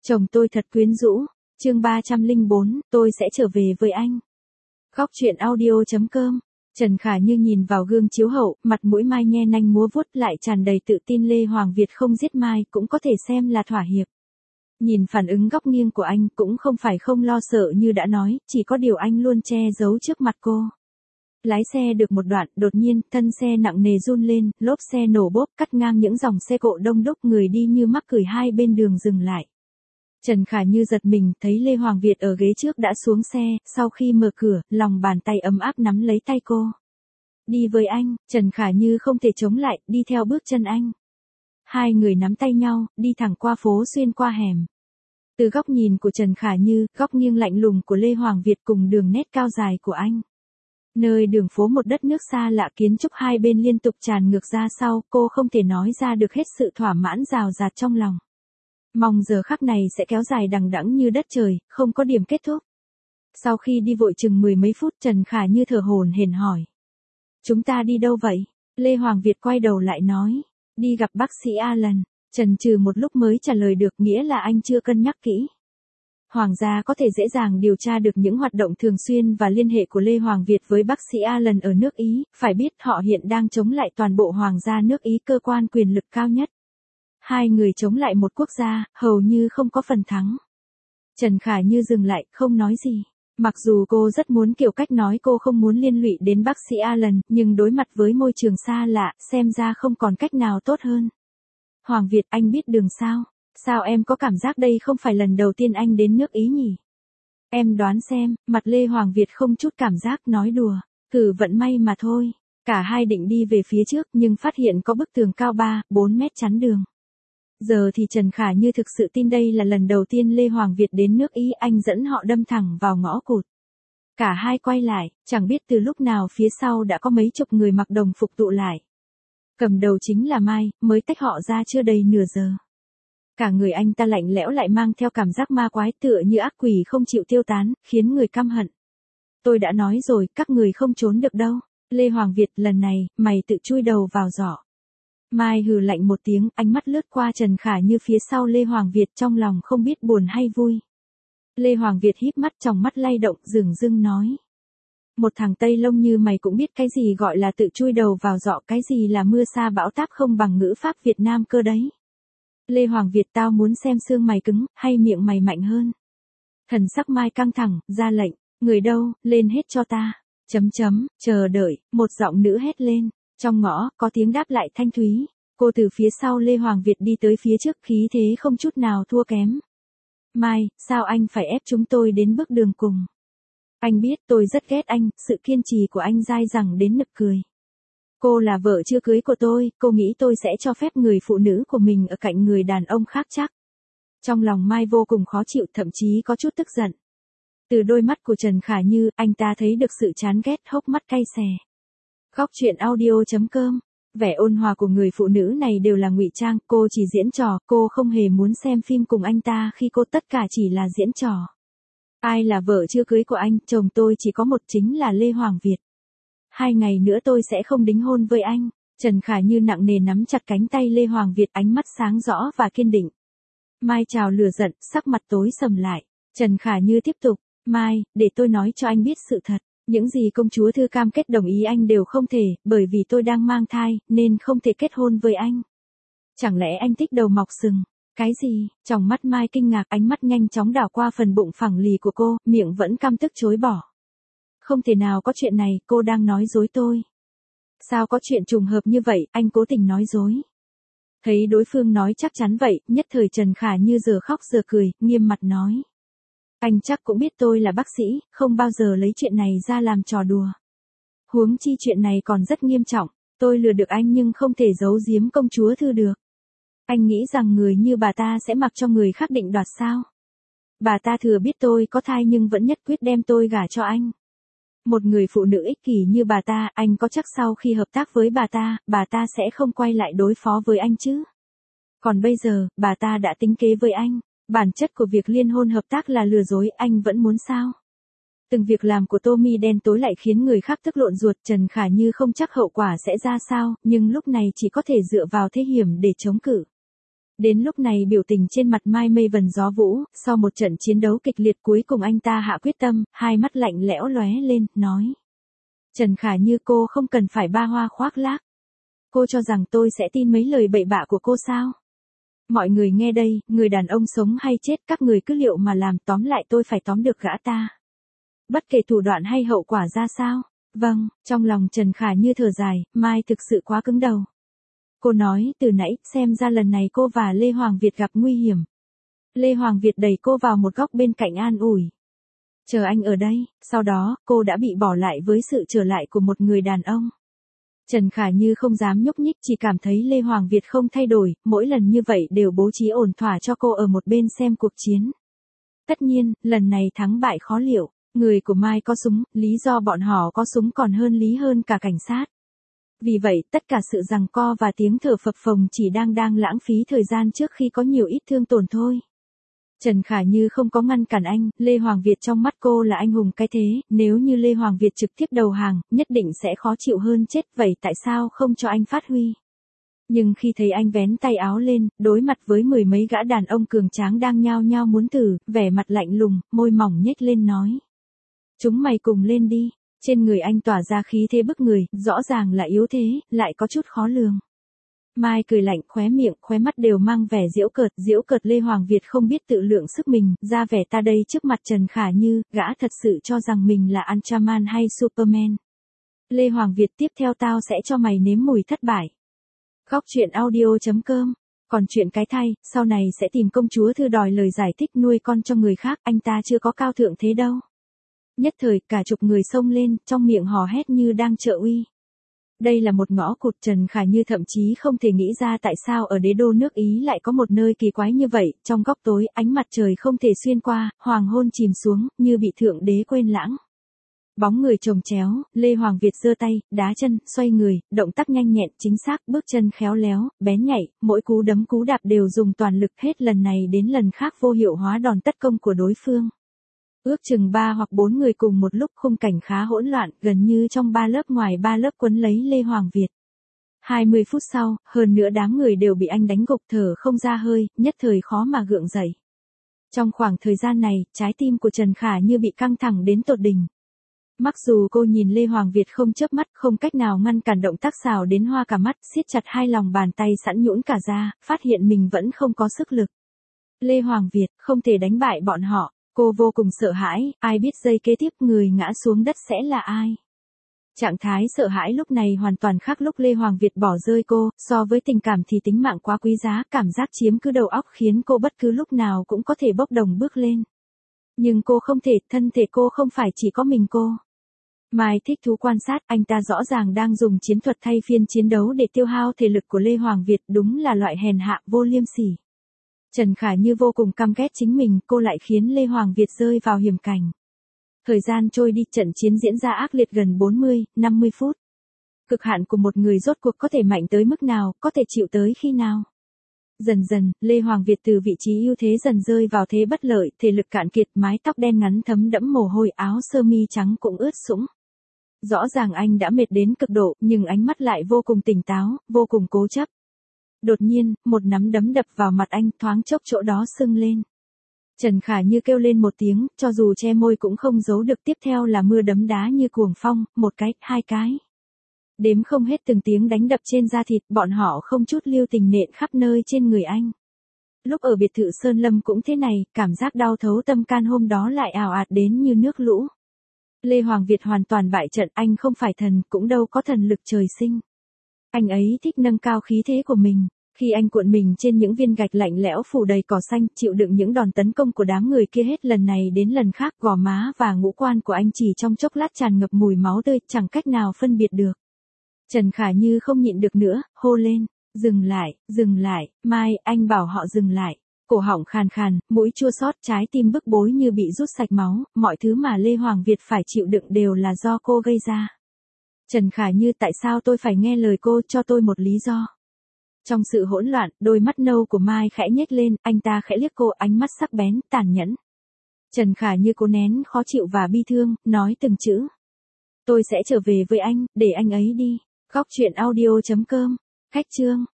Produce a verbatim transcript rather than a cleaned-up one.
Chồng tôi thật quyến rũ. Chương ba trăm lẻ bốn, tôi sẽ trở về với anh. Góc truyện audio chấm com. Trần Khả Như nhìn vào gương chiếu hậu, mặt mũi Mai nhe nanh múa vuốt lại tràn đầy tự tin. Lê Hoàng Việt không giết Mai cũng có thể xem là thỏa hiệp. Nhìn phản ứng góc nghiêng của anh cũng không phải không lo sợ như đã nói, chỉ có điều anh luôn che giấu trước mặt cô. Lái xe được một đoạn, đột nhiên, thân xe nặng nề run lên, lốp xe nổ bốp cắt ngang những dòng xe cộ đông đúc, người đi như mắc cười hai bên đường dừng lại. Trần Khả Như giật mình, thấy Lê Hoàng Việt ở ghế trước đã xuống xe, sau khi mở cửa, lòng bàn tay ấm áp nắm lấy tay cô. Đi với anh, Trần Khả Như không thể chống lại, đi theo bước chân anh. Hai người nắm tay nhau, đi thẳng qua phố xuyên qua hẻm. Từ góc nhìn của Trần Khả Như, góc nghiêng lạnh lùng của Lê Hoàng Việt cùng đường nét cao dài của anh. Nơi đường phố một đất nước xa lạ, kiến trúc hai bên liên tục tràn ngược ra sau, cô không thể nói ra được hết sự thỏa mãn rào rạt trong lòng. Mong giờ khắc này sẽ kéo dài đằng đẵng như đất trời, không có điểm kết thúc. Sau khi đi vội chừng mười mấy phút, Trần Khả Như thở hổn hển hỏi. Chúng ta đi đâu vậy? Lê Hoàng Việt quay đầu lại nói. Đi gặp bác sĩ Alan. Trần trừ một lúc mới trả lời được, nghĩa là anh chưa cân nhắc kỹ. Hoàng gia có thể dễ dàng điều tra được những hoạt động thường xuyên và liên hệ của Lê Hoàng Việt với bác sĩ Alan ở nước Ý, phải biết họ hiện đang chống lại toàn bộ Hoàng gia nước Ý, cơ quan quyền lực cao nhất. Hai người chống lại một quốc gia, hầu như không có phần thắng. Trần Khả Như dừng lại, không nói gì. Mặc dù cô rất muốn kiểu cách nói cô không muốn liên lụy đến bác sĩ Alan, nhưng đối mặt với môi trường xa lạ, xem ra không còn cách nào tốt hơn. Hoàng Việt, anh biết đường sao? Sao em có cảm giác đây không phải lần đầu tiên anh đến nước Ý nhỉ? Em đoán xem, mặt Lê Hoàng Việt không chút cảm giác, nói đùa. Thử vận may mà thôi. Cả hai định đi về phía trước nhưng phát hiện có bức tường cao ba, bốn mét chắn đường. Giờ thì Trần Khả Như thực sự tin đây là lần đầu tiên Lê Hoàng Việt đến nước Ý, anh dẫn họ đâm thẳng vào ngõ cụt. Cả hai quay lại, chẳng biết từ lúc nào phía sau đã có mấy chục người mặc đồng phục tụ lại. Cầm đầu chính là Mai, mới tách họ ra chưa đầy nửa giờ. Cả người anh ta lạnh lẽo lại mang theo cảm giác ma quái, tựa như ác quỷ không chịu tiêu tán, khiến người căm hận. Tôi đã nói rồi, các người không trốn được đâu. Lê Hoàng Việt, lần này, mày tự chui đầu vào giỏ. Mai hừ lạnh một tiếng, ánh mắt lướt qua Trần Khả Như phía sau Lê Hoàng Việt, trong lòng không biết buồn hay vui. Lê Hoàng Việt híp mắt, trong mắt lay động, dửng dưng nói. Một thằng Tây Lông như mày cũng biết cái gì gọi là tự chui đầu vào giỏ, cái gì là mưa sa bão táp không bằng ngữ pháp Việt Nam cơ đấy. Lê Hoàng Việt, tao muốn xem xương mày cứng, hay miệng mày mạnh hơn. Thần sắc Mai căng thẳng, ra lệnh, người đâu, lên hết cho ta. Chấm chấm, chờ đợi, một giọng nữ hét lên. Trong ngõ, có tiếng đáp lại thanh thúy. Cô từ phía sau Lê Hoàng Việt đi tới phía trước, khí thế không chút nào thua kém. Mai, sao anh phải ép chúng tôi đến bước đường cùng? Anh biết tôi rất ghét anh, sự kiên trì của anh dai dẳng đến nực cười. Cô là vợ chưa cưới của tôi, cô nghĩ tôi sẽ cho phép người phụ nữ của mình ở cạnh người đàn ông khác chắc? Trong lòng Mai vô cùng khó chịu, thậm chí có chút tức giận. Từ đôi mắt của Trần Khả Như, anh ta thấy được sự chán ghét, hốc mắt cay xè. Góc truyện audio chấm com. Vẻ ôn hòa của người phụ nữ này đều là ngụy trang, cô chỉ diễn trò, cô không hề muốn xem phim cùng anh ta khi cô tất cả chỉ là diễn trò. Ai là vợ chưa cưới của anh, chồng tôi chỉ có một, chính là Lê Hoàng Việt. Hai ngày nữa tôi sẽ không đính hôn với anh. Trần Khả Như nặng nề nắm chặt cánh tay Lê Hoàng Việt, ánh mắt sáng rõ và kiên định. Mai trào lửa giận, sắc mặt tối sầm lại. Trần Khả Như tiếp tục, Mai, để tôi nói cho anh biết sự thật. Những gì công chúa Thư cam kết đồng ý anh đều không thể, bởi vì tôi đang mang thai, nên không thể kết hôn với anh. Chẳng lẽ anh thích đầu mọc sừng? Cái gì? Trong mắt Mai kinh ngạc, ánh mắt nhanh chóng đảo qua phần bụng phẳng lì của cô, miệng vẫn căm tức chối bỏ. Không thể nào có chuyện này, cô đang nói dối tôi. Sao có chuyện trùng hợp như vậy, anh cố tình nói dối. Thấy đối phương nói chắc chắn vậy, nhất thời Trần Khả Như giờ khóc giờ cười, nghiêm mặt nói. Anh chắc cũng biết tôi là bác sĩ, không bao giờ lấy chuyện này ra làm trò đùa. Huống chi chuyện này còn rất nghiêm trọng, tôi lừa được anh nhưng không thể giấu giếm công chúa Thư được. Anh nghĩ rằng người như bà ta sẽ mặc cho người khác định đoạt sao? Bà ta thừa biết tôi có thai nhưng vẫn nhất quyết đem tôi gả cho anh. Một người phụ nữ ích kỷ như bà ta, anh có chắc sau khi hợp tác với bà ta, bà ta sẽ không quay lại đối phó với anh chứ? Còn bây giờ, bà ta đã tính kế với anh. Bản chất của việc liên hôn hợp tác là lừa dối, anh vẫn muốn sao? Từng việc làm của Tommy đen tối lại khiến người khác tức lộn ruột. Trần Khả Như không chắc hậu quả sẽ ra sao, nhưng lúc này chỉ có thể dựa vào thế hiểm để chống cự. Đến lúc này biểu tình trên mặt Mai mây vần gió vũ, sau một trận chiến đấu kịch liệt cuối cùng anh ta hạ quyết tâm, hai mắt lạnh lẽo lóe lên, nói. Trần Khả Như, cô không cần phải ba hoa khoác lác. Cô cho rằng tôi sẽ tin mấy lời bậy bạ của cô sao? Mọi người nghe đây, người đàn ông sống hay chết các người cứ liệu mà làm, tóm lại tôi phải tóm được gã ta. Bất kể thủ đoạn hay hậu quả ra sao. Vâng, trong lòng Trần Khả Như thở dài, Mai thực sự quá cứng đầu. Cô nói, từ nãy, xem ra lần này cô và Lê Hoàng Việt gặp nguy hiểm. Lê Hoàng Việt đẩy cô vào một góc bên cạnh an ủi. Chờ anh ở đây, sau đó, cô đã bị bỏ lại với sự trở lại của một người đàn ông. Trần Khả Như không dám nhúc nhích, chỉ cảm thấy Lê Hoàng Việt không thay đổi, mỗi lần như vậy đều bố trí ổn thỏa cho cô ở một bên xem cuộc chiến. Tất nhiên, lần này thắng bại khó liệu, người của Mai có súng, lý do bọn họ có súng còn hơn lý hơn cả cảnh sát. Vì vậy, tất cả sự giằng co và tiếng thở phập phồng chỉ đang đang lãng phí thời gian trước khi có nhiều ít thương tổn thôi. Trần Khả Như không có ngăn cản anh, Lê Hoàng Việt trong mắt cô là anh hùng cái thế, nếu như Lê Hoàng Việt trực tiếp đầu hàng, nhất định sẽ khó chịu hơn chết, vậy tại sao không cho anh phát huy? Nhưng khi thấy anh vén tay áo lên, đối mặt với mười mấy gã đàn ông cường tráng đang nhao nhao muốn thử, vẻ mặt lạnh lùng, môi mỏng nhếch lên nói. Chúng mày cùng lên đi. Trên người anh tỏa ra khí thế bức người, rõ ràng là yếu thế, lại có chút khó lường. Mai cười lạnh, khóe miệng, khóe mắt đều mang vẻ giễu cợt, giễu cợt. Lê Hoàng Việt không biết tự lượng sức mình, ra vẻ ta đây trước mặt Trần Khả Như, gã thật sự cho rằng mình là Ultraman hay Superman. Lê Hoàng Việt, tiếp theo tao sẽ cho mày nếm mùi thất bại. Góc truyện audio chấm com. Còn chuyện cái thay, sau này sẽ tìm công chúa thư đòi lời giải thích nuôi con cho người khác, anh ta chưa có cao thượng thế đâu. Nhất thời, cả chục người xông lên, trong miệng hò hét như đang trợ uy. Đây là một ngõ cụt. Trần Khả Như thậm chí không thể nghĩ ra tại sao ở đế đô nước Ý lại có một nơi kỳ quái như vậy, trong góc tối, ánh mặt trời không thể xuyên qua, hoàng hôn chìm xuống, như bị thượng đế quên lãng. Bóng người chồng chéo, Lê Hoàng Việt giơ tay, đá chân, xoay người, động tác nhanh nhẹn, chính xác, bước chân khéo léo, bén nhạy, mỗi cú đấm cú đạp đều dùng toàn lực, hết lần này đến lần khác vô hiệu hóa đòn tấn công của đối phương. Ước chừng ba hoặc bốn người cùng một lúc, khung cảnh khá hỗn loạn, gần như trong ba lớp ngoài ba lớp quấn lấy Lê Hoàng Việt. hai mươi phút sau, hơn nữa đám người đều bị anh đánh gục thở không ra hơi, nhất thời khó mà gượng dậy. Trong khoảng thời gian này, trái tim của Trần Khả Như bị căng thẳng đến tột đỉnh. Mặc dù cô nhìn Lê Hoàng Việt không chớp mắt, không cách nào ngăn cản động tác xào đến hoa cả mắt, siết chặt hai lòng bàn tay sẵn nhũn cả ra, phát hiện mình vẫn không có sức lực. Lê Hoàng Việt, không thể đánh bại bọn họ. Cô vô cùng sợ hãi, ai biết giây kế tiếp người ngã xuống đất sẽ là ai. Trạng thái sợ hãi lúc này hoàn toàn khác lúc Lê Hoàng Việt bỏ rơi cô, so với tình cảm thì tính mạng quá quý giá, cảm giác chiếm cứ đầu óc khiến cô bất cứ lúc nào cũng có thể bốc đồng bước lên. Nhưng cô không thể, thân thể cô không phải chỉ có mình cô. Mai thích thú quan sát, anh ta rõ ràng đang dùng chiến thuật thay phiên chiến đấu để tiêu hao thể lực của Lê Hoàng Việt, đúng là loại hèn hạ vô liêm sỉ. Trần Khả Như vô cùng căm ghét chính mình, cô lại khiến Lê Hoàng Việt rơi vào hiểm cảnh. Thời gian trôi đi, trận chiến diễn ra ác liệt gần bốn mươi, năm mươi phút. Cực hạn của một người rốt cuộc có thể mạnh tới mức nào, có thể chịu tới khi nào. Dần dần, Lê Hoàng Việt từ vị trí ưu thế dần rơi vào thế bất lợi, thể lực cạn kiệt, mái tóc đen ngắn thấm đẫm mồ hôi, áo sơ mi trắng cũng ướt sũng. Rõ ràng anh đã mệt đến cực độ, nhưng ánh mắt lại vô cùng tỉnh táo, vô cùng cố chấp. Đột nhiên, một nắm đấm đập vào mặt anh, thoáng chốc chỗ đó sưng lên. Trần Khả Như kêu lên một tiếng, cho dù che môi cũng không giấu được, tiếp theo là mưa đấm đá như cuồng phong, một cái, hai cái. Đếm không hết từng tiếng đánh đập trên da thịt, bọn họ không chút lưu tình nện khắp nơi trên người anh. Lúc ở biệt thự Sơn Lâm cũng thế này, cảm giác đau thấu tâm can hôm đó lại ào ạt đến như nước lũ. Lê Hoàng Việt hoàn toàn bại trận, anh không phải thần, cũng đâu có thần lực trời sinh. Anh ấy thích nâng cao khí thế của mình. Khi anh cuộn mình trên những viên gạch lạnh lẽo phủ đầy cỏ xanh, chịu đựng những đòn tấn công của đám người kia hết lần này đến lần khác, gò má và ngũ quan của anh chỉ trong chốc lát tràn ngập mùi máu tươi, chẳng cách nào phân biệt được. Trần Khả Như không nhịn được nữa, hô lên, dừng lại, dừng lại, Mai, anh bảo họ dừng lại. Cổ họng khàn khàn, mũi chua xót, trái tim bức bối như bị rút sạch máu, mọi thứ mà Lê Hoàng Việt phải chịu đựng đều là do cô gây ra. Trần Khả Như, tại sao tôi phải nghe lời cô, cho tôi một lý do. Trong sự hỗn loạn, đôi mắt nâu của Mai khẽ nhếch lên, anh ta khẽ liếc cô, ánh mắt sắc bén, tàn nhẫn. Trần Khả Như cố nén khó chịu và bi thương, nói từng chữ. Tôi sẽ trở về với anh, để anh ấy đi. Góc truyện audio chấm com. Khách chương.